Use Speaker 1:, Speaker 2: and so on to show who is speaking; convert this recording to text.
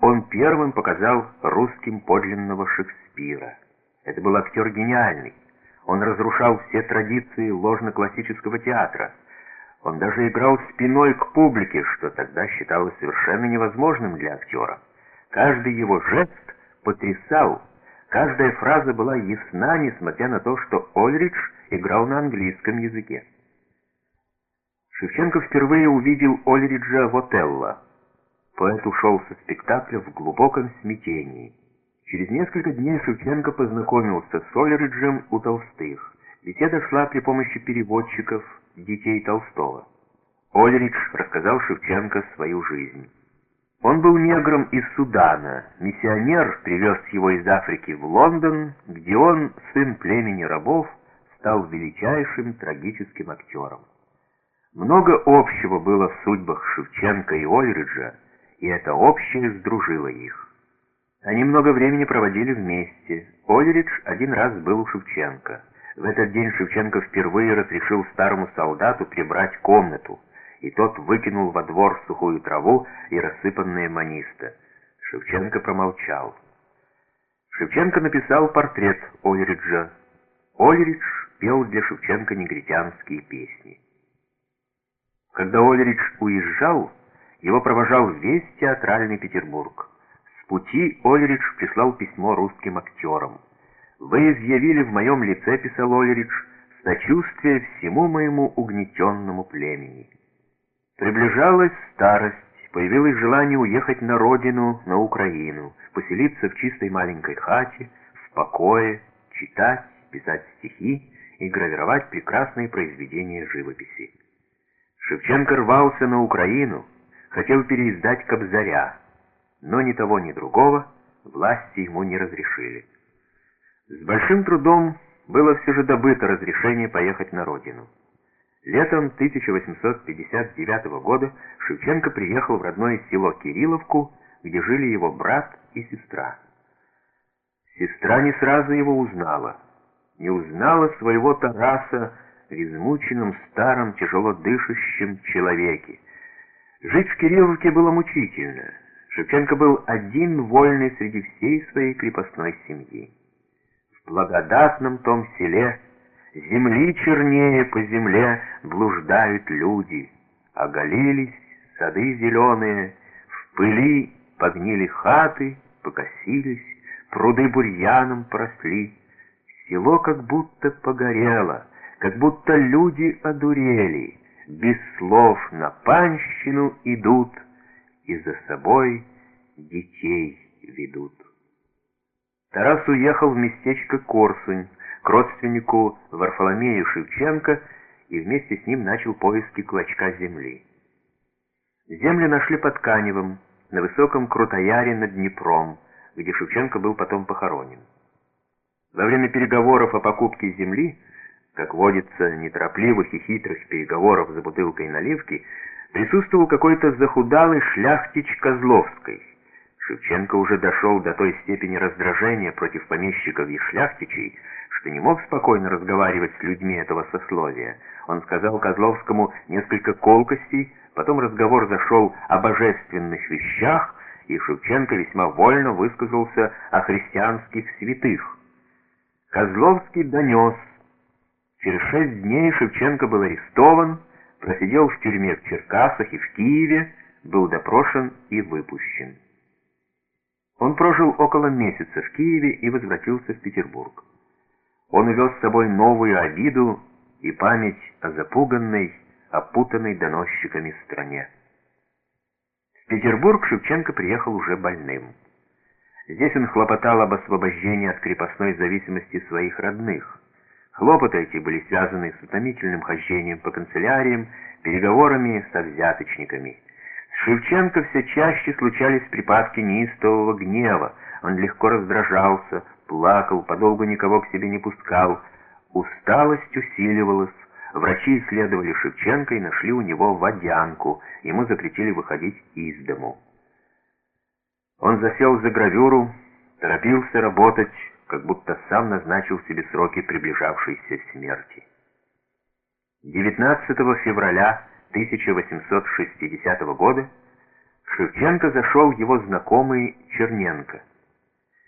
Speaker 1: он первым показал русским подлинного Шекспира. Это был актер гениальный. Он разрушал все традиции ложно-классического театра. Он даже играл спиной к публике, что тогда считалось совершенно невозможным для актера. Каждый его жест потрясал, каждая фраза была ясна, несмотря на то, что Ольридж играл на английском языке. Шевченко впервые увидел Ольриджа в «Отелло». Поэт ушел со спектакля в глубоком смятении. Через несколько дней Шевченко познакомился с Ольриджем у Толстых. Беседа шла при помощи переводчиков, детей Толстого. Ольридж рассказал Шевченко свою жизнь. Он был негром из Судана. Миссионер привез его из Африки в Лондон, где он, сын племени рабов, стал величайшим трагическим актером. Много общего было в судьбах Шевченко и Ольриджа, и это общее сдружило их. Они много времени проводили вместе. Ольридж один раз был у Шевченко. В этот день Шевченко впервые разрешил старому солдату прибрать комнату, и тот выкинул во двор сухую траву и рассыпанные манисты. Шевченко промолчал. Шевченко написал портрет Ольриджа. Ольридж пел для Шевченко негритянские песни. Когда Ольридж уезжал, его провожал весь театральный Петербург. С пути Ольридж прислал письмо русским актерам. «Вы изъявили в моем лице, — писал Ольридж, — сочувствие всему моему угнетенному племени». Приближалась старость, появилось желание уехать на родину, на Украину, поселиться в чистой маленькой хате, в покое, читать, писать стихи и гравировать прекрасные произведения живописи. Шевченко рвался на Украину, хотел переиздать «Кобзаря», но ни того, ни другого власти ему не разрешили. С большим трудом было все же добыто разрешение поехать на родину. Летом 1859 года Шевченко приехал в родное село Кирилловку, где жили его брат и сестра. Сестра не сразу его узнала. Не узнала своего Тараса в измученном, старом, тяжело дышащем человеке. Жить в Кирилловке было мучительно. Шевченко был один вольный среди всей своей крепостной семьи. В благодатном том селе земли чернее по земле блуждают люди. Оголились сады зеленые, в пыли погнили хаты, покосились, пруды бурьяном поросли. Село как будто погорело, как будто люди одурели, без слов на панщину идут и за собой детей ведут. Тарас уехал в местечко Корсунь к родственнику Варфоломею Шевченко и вместе с ним начал поиски клочка земли. Земли нашли под Каневом, на высоком Крутояре над Днепром, где Шевченко был потом похоронен. Во время переговоров о покупке земли, как водится, неторопливых и хитрых переговоров за бутылкой наливки, присутствовал какой-то захудалый шляхтич Козловский. Шевченко уже дошел до той степени раздражения против помещиков и шляхтичей, что не мог спокойно разговаривать с людьми этого сословия. Он сказал Козловскому несколько колкостей, потом разговор зашел о божественных вещах, и Шевченко весьма вольно высказался о христианских святых. Козловский донес. Через 6 дней Шевченко был арестован, просидел в тюрьме в Черкасах и в Киеве, был допрошен и выпущен. Он прожил около месяца в Киеве и возвратился в Петербург. Он увез с собой новую обиду и память о запуганной, опутанной доносчиками стране. В Петербург Шевченко приехал уже больным. Здесь он хлопотал об освобождении от крепостной зависимости своих родных. Хлопоты эти были связаны с утомительным хождением по канцеляриям, переговорами со взяточниками. С Шевченко все чаще случались припадки неистового гнева. Он легко раздражался, плакал, подолгу никого к себе не пускал. Усталость усиливалась. Врачи исследовали Шевченко и нашли у него водянку. Ему запретили выходить из дому. Он засел за гравюру, торопился работать, как будто сам назначил себе сроки приближавшейся смерти. 19 февраля 1860 года Шевченко зашел его знакомый Черненко.